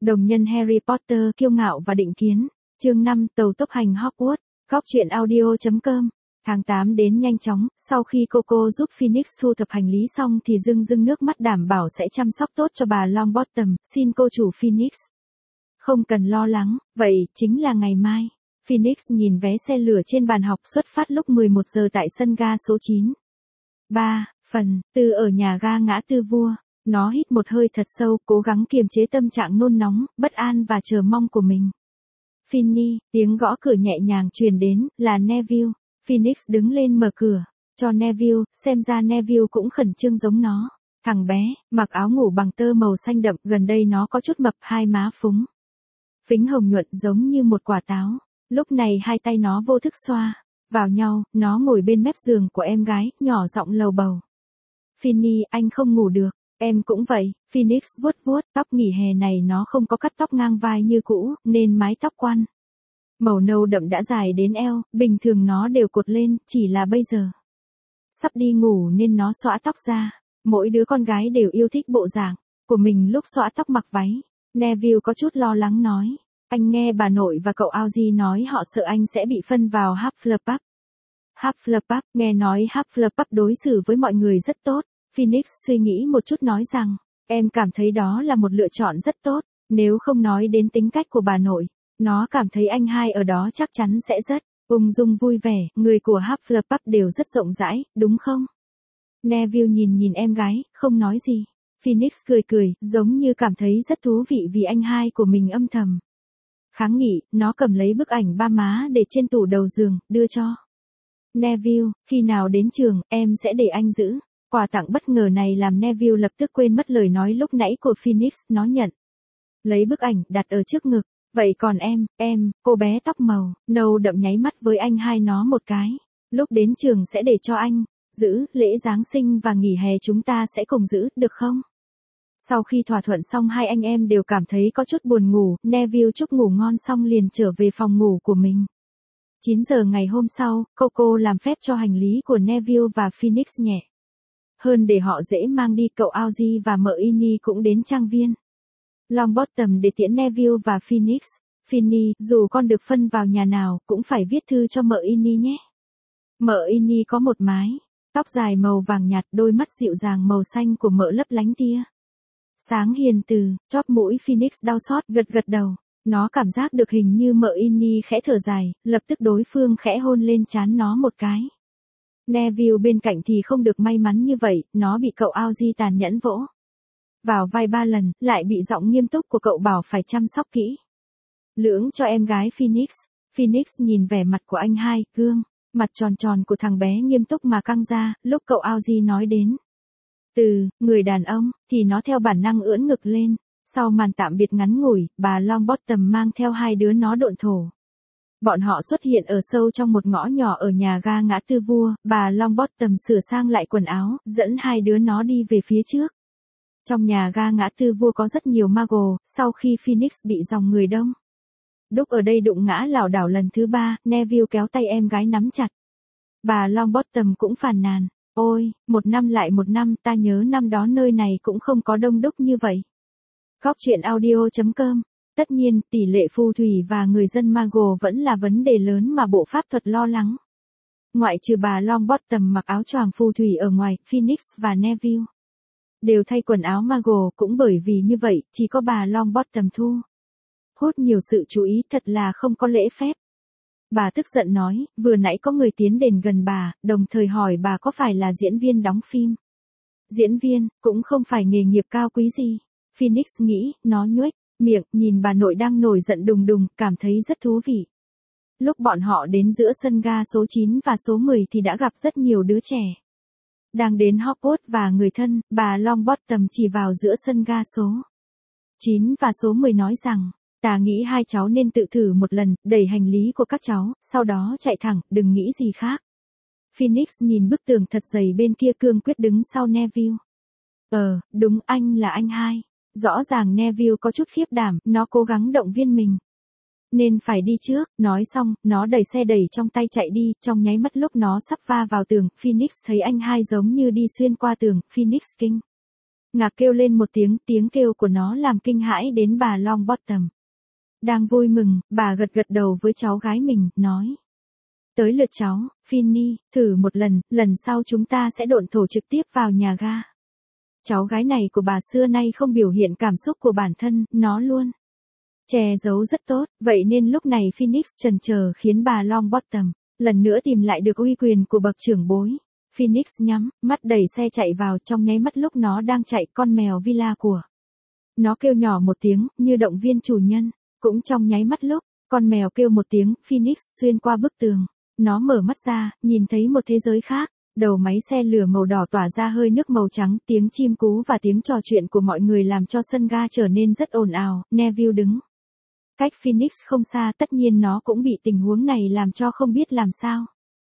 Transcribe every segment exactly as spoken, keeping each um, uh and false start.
Đồng nhân Harry Potter kiêu ngạo và định kiến. Chương năm Tàu tốc hành Hogwarts. Góc truyện audio chấm com. Tháng tám đến nhanh chóng, sau khi Coco giúp Phoenix thu thập hành lý xong thì dưng dưng nước mắt đảm bảo sẽ chăm sóc tốt cho bà Longbottom, xin cô chủ Phoenix. Không cần lo lắng, vậy chính là ngày mai. Phoenix nhìn vé xe lửa trên bàn học xuất phát lúc mười một giờ tại sân ga số chín. ba. Phần, từ ở nhà ga ngã tư vua. Nó hít một hơi thật sâu, cố gắng kiềm chế tâm trạng nôn nóng, bất an và chờ mong của mình. Finny, tiếng gõ cửa nhẹ nhàng truyền đến, là Neville. Phoenix đứng lên mở cửa, cho Neville, xem ra Neville cũng khẩn trương giống nó. Thằng bé, mặc áo ngủ bằng tơ màu xanh đậm, gần đây nó có chút mập, hai má phúng. Phính hồng nhuận giống như một quả táo. Lúc này hai tay nó vô thức xoa vào nhau, nó ngồi bên mép giường của em gái, nhỏ giọng lầu bầu. Finny, anh không ngủ được. Em cũng vậy. Phoenix vuốt vuốt, tóc nghỉ hè này nó không có cắt tóc ngang vai như cũ, nên mái tóc quăn màu nâu đậm đã dài đến eo, bình thường nó đều cột lên, chỉ là bây giờ sắp đi ngủ nên nó xõa tóc ra. Mỗi đứa con gái đều yêu thích bộ dạng của mình lúc xõa tóc mặc váy. Neville có chút lo lắng nói, anh nghe bà nội và cậu Algy nói họ sợ anh sẽ bị phân vào Hufflepuff. Hufflepuff, nghe nói Hufflepuff đối xử với mọi người rất tốt. Phoenix suy nghĩ một chút nói rằng, em cảm thấy đó là một lựa chọn rất tốt, nếu không nói đến tính cách của bà nội, nó cảm thấy anh hai ở đó chắc chắn sẽ rất ung dung vui vẻ, người của Hufflepuff đều rất rộng rãi, đúng không? Neville nhìn nhìn em gái, không nói gì. Phoenix cười cười, giống như cảm thấy rất thú vị vì anh hai của mình âm thầm kháng nghị, nó cầm lấy bức ảnh ba má để trên tủ đầu giường, đưa cho Neville, khi nào đến trường, em sẽ để anh giữ. Quà tặng bất ngờ này làm Neville lập tức quên mất lời nói lúc nãy của Phoenix, nó nhận lấy bức ảnh, đặt ở trước ngực. Vậy còn em, em, cô bé tóc màu nâu đậm nháy mắt với anh hai nó một cái. Lúc đến trường sẽ để cho anh giữ, lễ Giáng sinh và nghỉ hè chúng ta sẽ cùng giữ, được không? Sau khi thỏa thuận xong hai anh em đều cảm thấy có chút buồn ngủ, Neville chúc ngủ ngon xong liền trở về phòng ngủ của mình. chín giờ ngày hôm sau, Coco làm phép cho hành lý của Neville và Phoenix nhẹ hơn để họ dễ mang đi. Cậu Algy và mợ Ginny cũng đến trang viên Longbottom để tiễn Neville và Phoenix. Finny, dù con được phân vào nhà nào, cũng phải viết thư cho mợ Ginny nhé. Mợ Ginny có một mái tóc dài màu vàng nhạt, đôi mắt dịu dàng màu xanh của mợ lấp lánh tia sáng hiền từ, chóp mũi Phoenix đau xót, gật gật đầu. Nó cảm giác được hình như mợ Ginny khẽ thở dài, lập tức đối phương khẽ hôn lên trán nó một cái. Neville bên cạnh thì không được may mắn như vậy, nó bị cậu Algy tàn nhẫn vỗ vào vai ba lần, lại bị giọng nghiêm túc của cậu bảo phải chăm sóc kỹ lưỡng cho em gái Phoenix. Phoenix nhìn vẻ mặt của anh hai, gương mặt tròn tròn của thằng bé nghiêm túc mà căng ra, lúc cậu Algy nói đến từ người đàn ông, thì nó theo bản năng ưỡn ngực lên. Sau màn tạm biệt ngắn ngủi, bà Longbottom mang theo hai đứa nó độn thổ. Bọn họ xuất hiện ở sâu trong một ngõ nhỏ ở nhà ga ngã tư vua, bà Longbottom sửa sang lại quần áo, dẫn hai đứa nó đi về phía trước. Trong nhà ga ngã tư vua có rất nhiều Muggle, sau khi Phoenix bị dòng người đông đúc ở đây đụng ngã lảo đảo lần thứ ba, Neville kéo tay em gái nắm chặt. Bà Longbottom cũng phàn nàn, ôi, một năm lại một năm, ta nhớ năm đó nơi này cũng không có đông đúc như vậy. Góc truyện audio chấm com. Tất nhiên, tỷ lệ phù thủy và người dân Muggle vẫn là vấn đề lớn mà bộ pháp thuật lo lắng. Ngoại trừ bà Longbottom mặc áo choàng phù thủy ở ngoài, Phoenix và Neville đều thay quần áo Muggle, cũng bởi vì như vậy, chỉ có bà Longbottom thu hút nhiều sự chú ý, thật là không có lễ phép. Bà tức giận nói, vừa nãy có người tiến đến gần bà, đồng thời hỏi bà có phải là diễn viên đóng phim. Diễn viên, cũng không phải nghề nghiệp cao quý gì. Phoenix nghĩ, nó nhuếch miệng, nhìn bà nội đang nổi giận đùng đùng, cảm thấy rất thú vị. Lúc bọn họ đến giữa sân ga số chín và số mười thì đã gặp rất nhiều đứa trẻ đang đến Hogwarts và người thân. Bà Longbottom chỉ vào giữa sân ga số chín và số mười nói rằng, ta nghĩ hai cháu nên tự thử một lần, đẩy hành lý của các cháu, sau đó chạy thẳng, đừng nghĩ gì khác. Phoenix nhìn bức tường thật dày bên kia, cương quyết đứng sau Neville. Ờ, đúng, anh là anh hai. Rõ ràng Neville có chút khiếp đảm, nó cố gắng động viên mình nên phải đi trước. Nói xong, nó đẩy xe đẩy trong tay chạy đi. Trong nháy mắt lúc nó sắp va vào tường, Phoenix thấy anh hai giống như đi xuyên qua tường. Phoenix kinh Ngạc kêu lên một tiếng, tiếng kêu của nó làm kinh hãi đến bà Longbottom. Đang vui mừng, bà gật gật đầu với cháu gái mình, nói. Tới lượt cháu, Finny, thử một lần, lần sau chúng ta sẽ độn thổ trực tiếp vào nhà ga. Cháu gái này của bà xưa nay không biểu hiện cảm xúc của bản thân, nó luôn che giấu rất tốt, vậy nên lúc này Phoenix chần chờ khiến bà Longbottom lần nữa tìm lại được uy quyền của bậc trưởng bối. Phoenix nhắm mắt đẩy xe chạy vào, trong nháy mắt lúc nó đang chạy, con mèo Villa của nó kêu nhỏ một tiếng, như động viên chủ nhân. Cũng trong nháy mắt lúc con mèo kêu một tiếng, Phoenix xuyên qua bức tường. Nó mở mắt ra, nhìn thấy một thế giới khác. Đầu máy xe lửa màu đỏ tỏa ra hơi nước màu trắng, tiếng chim cú và tiếng trò chuyện của mọi người làm cho sân ga trở nên rất ồn ào. Neville đứng cách Phoenix không xa, tất nhiên nó cũng bị tình huống này làm cho không biết làm sao.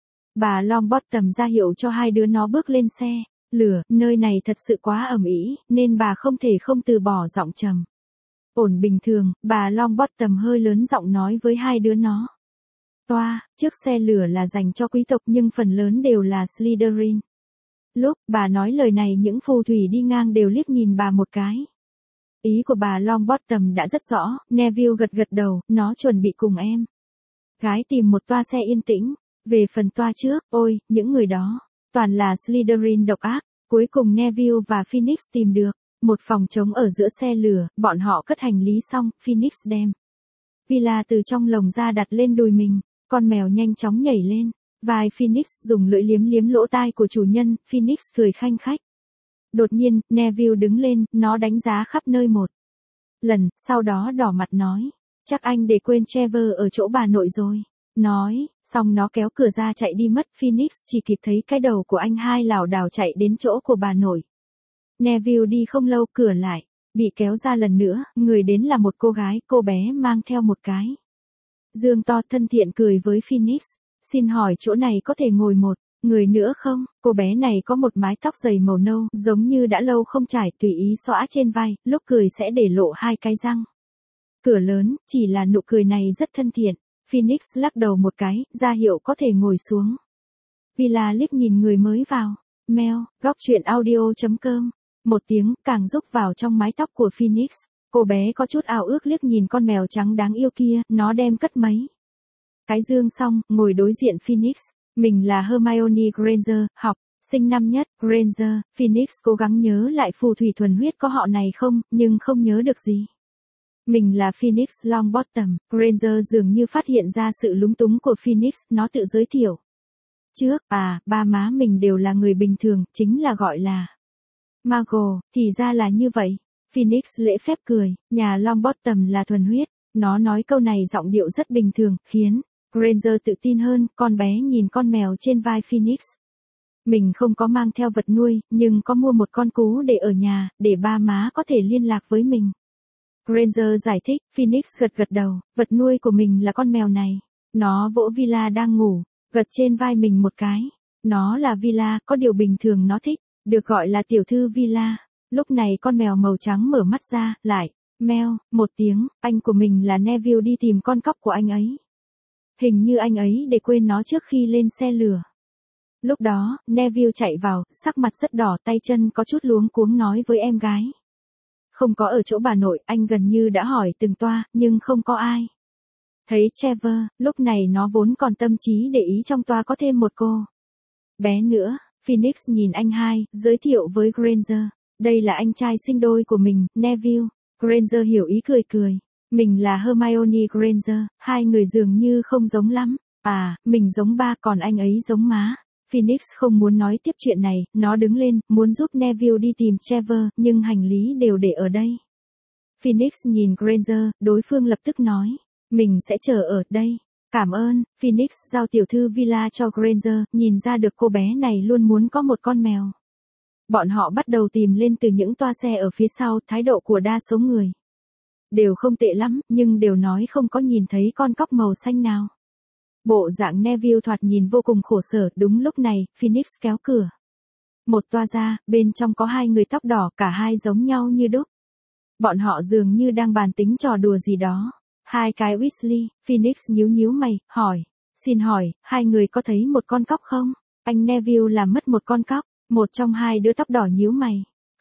Bà Longbottom ra hiệu cho hai đứa nó bước lên xe lửa, nơi này thật sự quá ầm ĩ, nên bà không thể không từ bỏ giọng trầm ổn bình thường. Bà Longbottom hơi lớn giọng nói với hai đứa nó. Toa, chiếc xe lửa là dành cho quý tộc nhưng phần lớn đều là Slytherin. Lúc bà nói lời này, những phù thủy đi ngang đều liếc nhìn bà một cái. Ý của bà Longbottom đã rất rõ. Neville gật gật đầu, nó chuẩn bị cùng em gái tìm một toa xe yên tĩnh. Về phần toa trước, ôi, những người đó toàn là Slytherin độc ác. Cuối cùng Neville và Phoenix tìm được một phòng trống ở giữa xe lửa. Bọn họ cất hành lý xong, Phoenix đem Villa từ trong lồng ra đặt lên đùi mình. Con mèo nhanh chóng nhảy lên vai Phoenix, dùng lưỡi liếm liếm lỗ tai của chủ nhân. Phoenix cười khanh khách. Đột nhiên, Neville đứng lên, nó đánh giá khắp nơi một lần, sau đó đỏ mặt nói. Chắc anh để quên Trevor ở chỗ bà nội rồi. Nói, xong nó kéo cửa ra chạy đi mất. Phoenix chỉ kịp thấy cái đầu của anh hai lảo đảo chạy đến chỗ của bà nội. Neville đi không lâu, cửa lại bị kéo ra lần nữa, người đến là một cô gái, cô bé mang theo một cái dương to, thân thiện cười với Phoenix. Xin hỏi chỗ này có thể ngồi một người nữa không? Cô bé này có một mái tóc dày màu nâu, giống như đã lâu không trải, tùy ý xõa trên vai, lúc cười sẽ để lộ hai cái răng cửa lớn, chỉ là nụ cười này rất thân thiện. Phoenix lắc đầu một cái, ra hiệu có thể ngồi xuống. Villa liếc nhìn người mới vào. Mail, góc truyện audio chấm com. Một tiếng, càng rúc vào trong mái tóc của Phoenix. Cô bé có chút ao ước liếc nhìn con mèo trắng đáng yêu kia, nó đem cất mấy cái dương xong, ngồi đối diện Phoenix. Mình là Hermione Granger, học sinh năm nhất, Granger. Phoenix cố gắng nhớ lại phù thủy thuần huyết có họ này không, nhưng không nhớ được gì. Mình là Phoenix Longbottom. Granger dường như phát hiện ra sự lúng túng của Phoenix, nó tự giới thiệu. Trước, à, ba má mình đều là người bình thường, chính là gọi là Mago, thì ra là như vậy. Phoenix lễ phép cười, nhà Longbottom là thuần huyết. Nó nói câu này giọng điệu rất bình thường, khiến Granger tự tin hơn. Con bé nhìn con mèo trên vai Phoenix. Mình không có mang theo vật nuôi, nhưng có mua một con cú để ở nhà, để ba má có thể liên lạc với mình. Granger giải thích. Phoenix gật gật đầu, vật nuôi của mình là con mèo này. Nó vỗ Villa đang ngủ, gật trên vai mình một cái. Nó là Villa, có điều bình thường nó thích được gọi là tiểu thư Villa. Lúc này con mèo màu trắng mở mắt ra, lại meo một tiếng. Anh của mình là Neville đi tìm con cóc của anh ấy. Hình như anh ấy để quên nó trước khi lên xe lửa. Lúc đó, Neville chạy vào, sắc mặt rất đỏ, tay chân có chút luống cuống nói với em gái. Không có ở chỗ bà nội, anh gần như đã hỏi từng toa, nhưng không có ai thấy Trevor. Lúc này nó vốn còn tâm trí để ý trong toa có thêm một cô bé nữa. Phoenix nhìn anh hai, giới thiệu với Granger. Đây là anh trai sinh đôi của mình, Neville. Granger hiểu ý cười cười. Mình là Hermione Granger, hai người dường như không giống lắm. À, mình giống ba, còn anh ấy giống má. Phoenix không muốn nói tiếp chuyện này, nó đứng lên, muốn giúp Neville đi tìm Trevor, nhưng hành lý đều để ở đây. Phoenix nhìn Granger, đối phương lập tức nói. Mình sẽ chờ ở đây. Cảm ơn. Phoenix giao tiểu thư Villa cho Granger, nhìn ra được cô bé này luôn muốn có một con mèo. Bọn họ bắt đầu tìm lên từ những toa xe ở phía sau. Thái độ của đa số người đều không tệ lắm, nhưng đều nói không có nhìn thấy con cóc màu xanh nào. Bộ dạng Neville thoạt nhìn vô cùng khổ sở. Đúng lúc này, Phoenix kéo cửa một toa ra, bên trong có hai người tóc đỏ, cả hai giống nhau như đúc. Bọn họ dường như đang bàn tính trò đùa gì đó. Hai cái Weasley. Phoenix nhíu nhíu mày, hỏi. Xin hỏi, hai người có thấy một con cóc không? Anh Neville làm mất một con cóc. Một trong hai đứa tóc đỏ nhíu mày.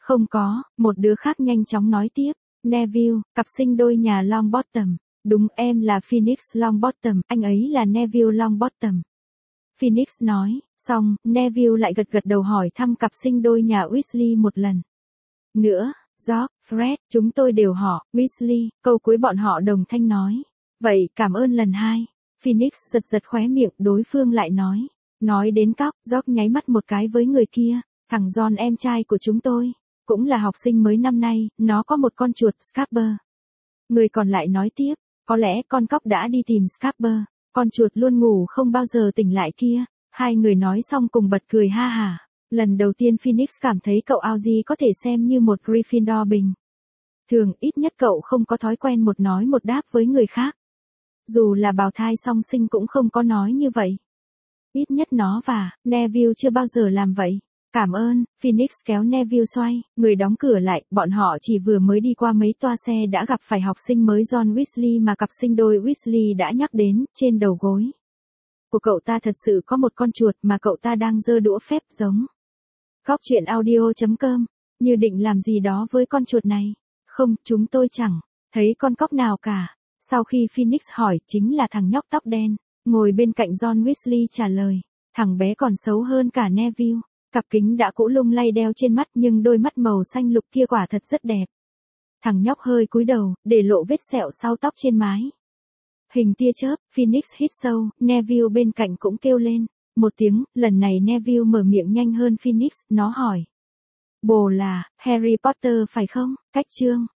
Không có, một đứa khác nhanh chóng nói tiếp. Neville, cặp sinh đôi nhà Longbottom. Đúng, em là Phoenix Longbottom, anh ấy là Neville Longbottom. Phoenix nói, xong, Neville lại gật gật đầu hỏi thăm cặp sinh đôi nhà Weasley một lần. Nữa, George, Fred, chúng tôi đều họ, Weasley, câu cuối bọn họ đồng thanh nói. Vậy, cảm ơn lần hai. Phoenix giật giật khóe miệng, đối phương lại nói. Nói đến cóc, George nháy mắt một cái với người kia, thằng John em trai của chúng tôi, cũng là học sinh mới năm nay, nó có một con chuột Scarper. Người còn lại nói tiếp, có lẽ con cóc đã đi tìm Scarper, con chuột luôn ngủ không bao giờ tỉnh lại kia. Hai người nói xong cùng bật cười ha hả. Lần đầu tiên Phoenix cảm thấy cậu Audrey có thể xem như một Gryffindor bình thường, ít nhất cậu không có thói quen một nói một đáp với người khác. Dù là bào thai song sinh cũng không có nói như vậy. Ít nhất nó và Neville chưa bao giờ làm vậy. Cảm ơn, Phoenix kéo Neville xoay, người đóng cửa lại, bọn họ chỉ vừa mới đi qua mấy toa xe đã gặp phải học sinh mới John Weasley mà cặp sinh đôi Weasley đã nhắc đến, trên đầu gối của cậu ta thật sự có một con chuột mà cậu ta đang giơ đũa phép giống. Góc truyện audio chấm com, như định làm gì đó với con chuột này. Không, chúng tôi chẳng thấy con cóc nào cả. Sau khi Phoenix hỏi, chính là thằng nhóc tóc đen, ngồi bên cạnh John Weasley trả lời. Thằng bé còn xấu hơn cả Neville. Cặp kính đã cũ lung lay đeo trên mắt nhưng đôi mắt màu xanh lục kia quả thật rất đẹp. Thằng nhóc hơi cúi đầu, để lộ vết sẹo sau tóc trên mái. Hình tia chớp, Phoenix hít sâu, Neville bên cạnh cũng kêu lên. Một tiếng, lần này Neville mở miệng nhanh hơn Phoenix, nó hỏi. Bồ là, Harry Potter phải không? Cách chương.